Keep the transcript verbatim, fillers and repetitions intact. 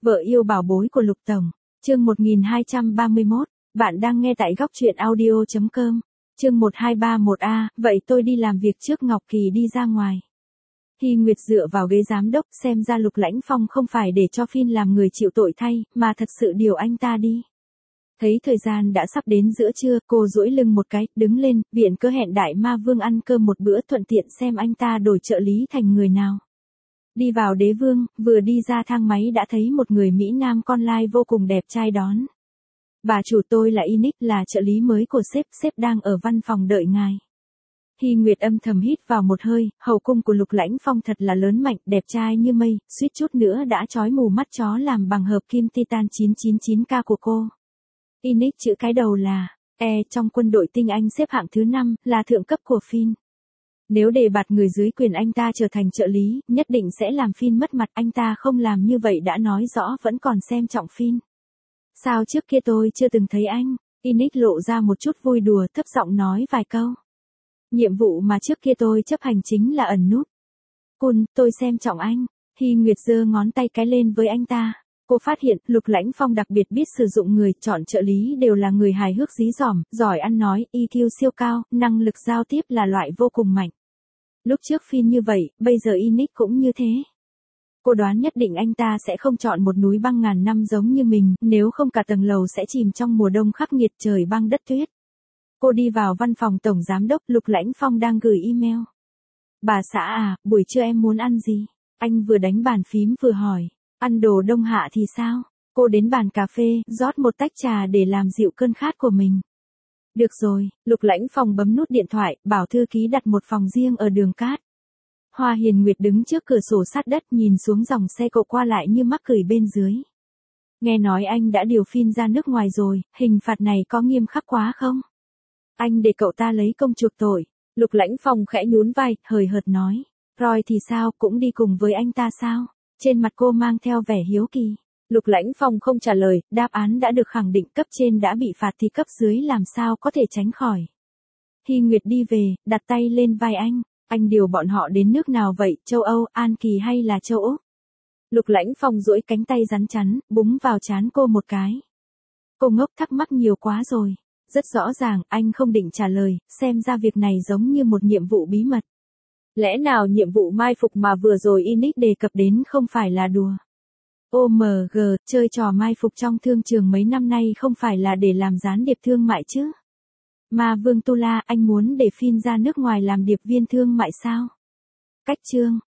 Vợ yêu bảo bối của Lục Tổng. Chương một nghìn hai trăm ba mươi mốt. Bạn đang nghe tại góc truyện audio chấm com. Chương một hai ba một A, vậy tôi đi làm việc trước. Ngọc Kỳ đi ra ngoài. Hy Nguyệt dựa vào ghế giám đốc, xem ra Lục Lãnh Phong không phải để cho Phin làm người chịu tội thay, mà thật sự điều anh ta đi. Thấy thời gian đã sắp đến giữa trưa, cô duỗi lưng một cái, đứng lên, viện cớ hẹn Đại Ma Vương ăn cơm một bữa, thuận tiện xem anh ta đổi trợ lý thành người nào. Đi vào Đế Vương, vừa đi ra thang máy đã thấy một người Mỹ Nam con lai vô cùng đẹp trai đón. Bà chủ, tôi là Inic, là trợ lý mới của sếp, sếp đang ở văn phòng đợi ngài. Hy Nguyệt âm thầm hít vào một hơi, hậu cung của Lục Lãnh Phong thật là lớn mạnh, đẹp trai như mây, suýt chút nữa đã chói mù mắt chó làm bằng hợp kim Titan chín chín chín K của cô. Inic chữ cái đầu là E, trong quân đội tinh Anh xếp hạng thứ năm, là thượng cấp của Phin. Nếu đề bạt người dưới quyền anh ta trở thành trợ lý, nhất định sẽ làm Phin mất mặt, anh ta không làm như vậy đã nói rõ vẫn còn xem trọng Phin. Sao trước kia tôi chưa từng thấy anh? Inic lộ ra một chút vui đùa, thấp giọng nói vài câu. Nhiệm vụ mà trước kia tôi chấp hành chính là ẩn núp. Cun, tôi xem trọng anh. Hy Nguyệt giơ ngón tay cái lên với anh ta. Cô phát hiện, Lục Lãnh Phong đặc biệt biết sử dụng người, chọn trợ lý đều là người hài hước dí dỏm, giỏi ăn nói, e quy siêu cao, năng lực giao tiếp là loại vô cùng mạnh. Lúc trước Phin như vậy, bây giờ Inic cũng như thế. Cô đoán nhất định anh ta sẽ không chọn một núi băng ngàn năm giống như mình, nếu không cả tầng lầu sẽ chìm trong mùa đông khắc nghiệt trời băng đất tuyết. Cô đi vào văn phòng tổng giám đốc, Lục Lãnh Phong đang gửi email. Bà xã à, buổi trưa em muốn ăn gì? Anh vừa đánh bàn phím vừa hỏi. Ăn đồ Đông Hạ thì sao? Cô đến bàn cà phê, rót một tách trà để làm dịu cơn khát của mình. Được rồi, Lục Lãnh Phong bấm nút điện thoại, bảo thư ký đặt một phòng riêng ở đường Cát. Hoa Hiền Nguyệt đứng trước cửa sổ sát đất nhìn xuống dòng xe cộ qua lại như mắc cười bên dưới. Nghe nói anh đã điều Phin ra nước ngoài rồi, hình phạt này có nghiêm khắc quá không? Anh để cậu ta lấy công chuộc tội. Lục Lãnh Phong khẽ nhún vai, hời hợt nói. Roy thì sao, cũng đi cùng với anh ta sao? Trên mặt cô mang theo vẻ hiếu kỳ. Lục Lãnh Phong không trả lời, đáp án đã được khẳng định, cấp trên đã bị phạt thì cấp dưới làm sao có thể tránh khỏi. Hy Nguyệt đi về, đặt tay lên vai anh. Anh điều bọn họ đến nước nào vậy, châu Âu, An Kỳ hay là châu Úc? Lục Lãnh Phong duỗi cánh tay rắn chắn, búng vào trán cô một cái. Cô ngốc, thắc mắc nhiều quá rồi. Rất rõ ràng, anh không định trả lời, xem ra việc này giống như một nhiệm vụ bí mật. Lẽ nào nhiệm vụ mai phục mà vừa rồi Inic đề cập đến không phải là đùa? ô em giê, chơi trò mai phục trong thương trường mấy năm nay không phải là để làm gián điệp thương mại chứ? Ma Vương Tu La, anh muốn để Phin ra nước ngoài làm điệp viên thương mại sao? Cách chương.